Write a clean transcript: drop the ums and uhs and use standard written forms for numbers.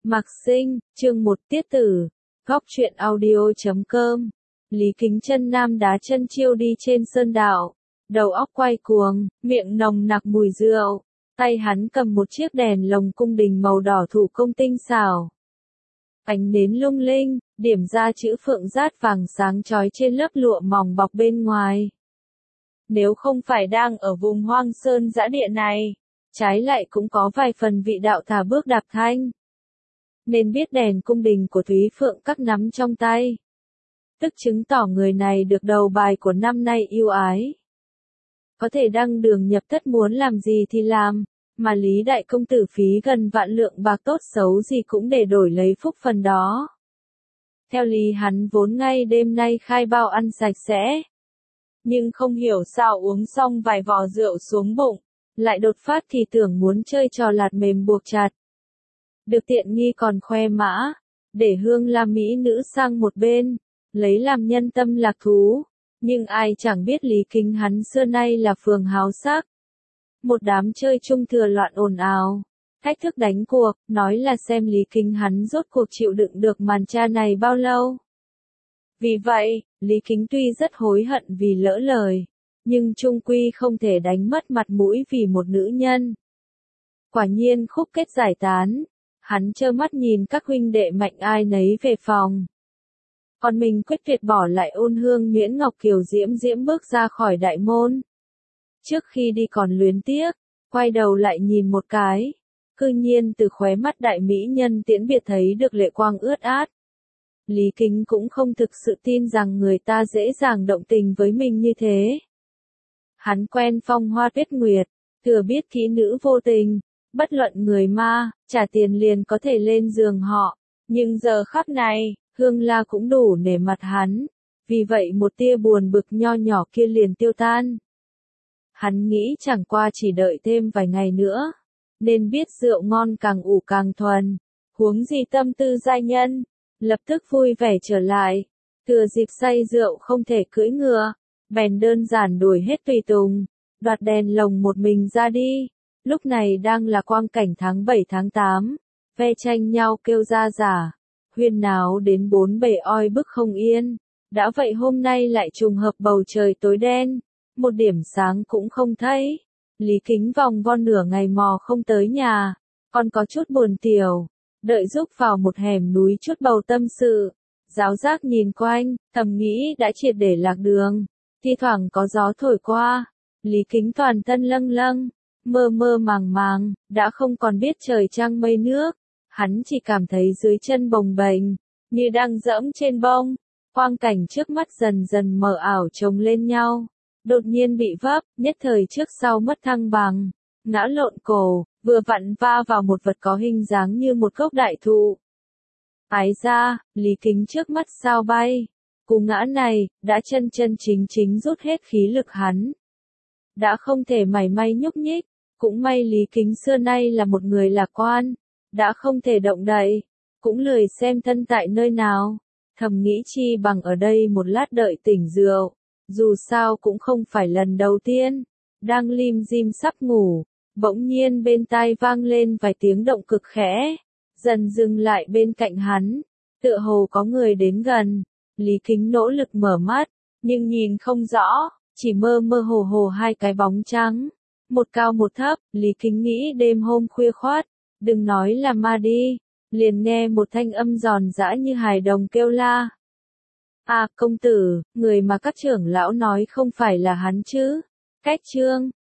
Mạc Sinh, chương 1 tiết tử, góc truyện audio.com. Lý Kính Chân nam đá chân chiêu đi trên sơn đạo, đầu óc quay cuồng, miệng nồng nặc mùi rượu, tay hắn cầm một chiếc đèn lồng cung đình màu đỏ thủ công tinh xảo. Ánh nến lung linh, điểm ra chữ phượng rát vàng sáng chói trên lớp lụa mỏng bọc bên ngoài. Nếu không phải đang ở vùng hoang sơn dã địa này, trái lại cũng có vài phần vị đạo thả bước đạp thanh. Nên biết đèn cung đình của Thúy Phượng các nắm trong tay, tức chứng tỏ người này được đầu bài của năm nay yêu ái. Có thể đăng đường nhập thất muốn làm gì thì làm, mà Lý Đại Công Tử phí gần vạn lượng bạc tốt xấu gì cũng để đổi lấy phúc phần đó. Theo lý hắn vốn ngay đêm nay khai bao ăn sạch sẽ. Nhưng không hiểu sao uống xong vài vò rượu xuống bụng, lại đột phát thì tưởng muốn chơi trò lạt mềm buộc chặt. Được tiện nghi còn khoe mã, để hương la mỹ nữ sang một bên, lấy làm nhân tâm lạc thú, nhưng ai chẳng biết Lý Kính hắn xưa nay là phường háo sắc. Một đám chơi chung thừa loạn ồn ào, thách thức đánh cuộc, nói là xem Lý Kính hắn rốt cuộc chịu đựng được màn tra này bao lâu. Vì vậy, Lý Kính tuy rất hối hận vì lỡ lời, nhưng chung quy không thể đánh mất mặt mũi vì một nữ nhân. Quả nhiên khúc kết giải tán, hắn trơ mắt nhìn các huynh đệ mạnh ai nấy về phòng. Còn mình quyết tuyệt bỏ lại Ôn Hương Nguyễn Ngọc Kiều diễm diễm bước ra khỏi đại môn. Trước khi đi còn luyến tiếc, quay đầu lại nhìn một cái, cư nhiên từ khóe mắt đại mỹ nhân tiễn biệt thấy được lệ quang ướt át. Lý Kính cũng không thực sự tin rằng người ta dễ dàng động tình với mình như thế. Hắn quen phong hoa tuyết nguyệt, thừa biết kỹ nữ vô tình, bất luận người ma, trả tiền liền có thể lên giường họ, nhưng giờ khắc này, Hương La cũng đủ nể mặt hắn, vì vậy một tia buồn bực nho nhỏ kia liền tiêu tan. Hắn nghĩ chẳng qua chỉ đợi thêm vài ngày nữa, nên biết rượu ngon càng ủ càng thuần, huống gì tâm tư giai nhân, lập tức vui vẻ trở lại, thừa dịp say rượu không thể cưỡi ngựa, bèn đơn giản đuổi hết tùy tùng, đoạt đèn lồng một mình ra đi. Lúc này đang là quang cảnh tháng 7 tháng 8, ve tranh nhau kêu ra giả, huyên náo đến bốn bề oi bức không yên. Đã vậy hôm nay lại trùng hợp bầu trời tối đen, một điểm sáng cũng không thấy. Lý Kính vòng vo nửa ngày mò không tới nhà, còn có chút buồn tiểu, đợi rúc vào một hẻm núi chút bầu tâm sự. Giáo giác nhìn quanh, thầm nghĩ đã triệt để lạc đường, thi thoảng có gió thổi qua, Lý Kính toàn thân lâng lâng. Mơ mơ màng màng, đã không còn biết trời trăng mây nước, hắn chỉ cảm thấy dưới chân bồng bềnh, như đang dẫm trên bông, quang cảnh trước mắt dần dần mờ ảo chồng lên nhau, đột nhiên bị vấp, nhất thời trước sau mất thăng bằng, ngã lộn cổ, vừa vặn va vào một vật có hình dáng như một gốc đại thụ. Ái ra, Lý Kính trước mắt sao bay, cú ngã này, đã chân chính rút hết khí lực hắn. Đã không thể mảy may nhúc nhích. Cũng may Lý Kính xưa nay là một người lạc quan, đã không thể động đậy, cũng lười xem thân tại nơi nào, thầm nghĩ chi bằng ở đây một lát đợi tỉnh rượu, dù sao cũng không phải lần đầu tiên. Đang lim dim sắp ngủ, bỗng nhiên bên tai vang lên vài tiếng động cực khẽ, dần dừng lại bên cạnh hắn, tựa hồ có người đến gần. Lý Kính nỗ lực mở mắt, nhưng nhìn không rõ, chỉ mơ mơ hồ hồ hai cái bóng trắng. Một cao một thấp, Lý Kính nghĩ đêm hôm khuya khoát, đừng nói là ma đi, liền nghe một thanh âm giòn giã như hài đồng kêu la. À, công tử, người mà các trưởng lão nói không phải là hắn chứ? Cách trương,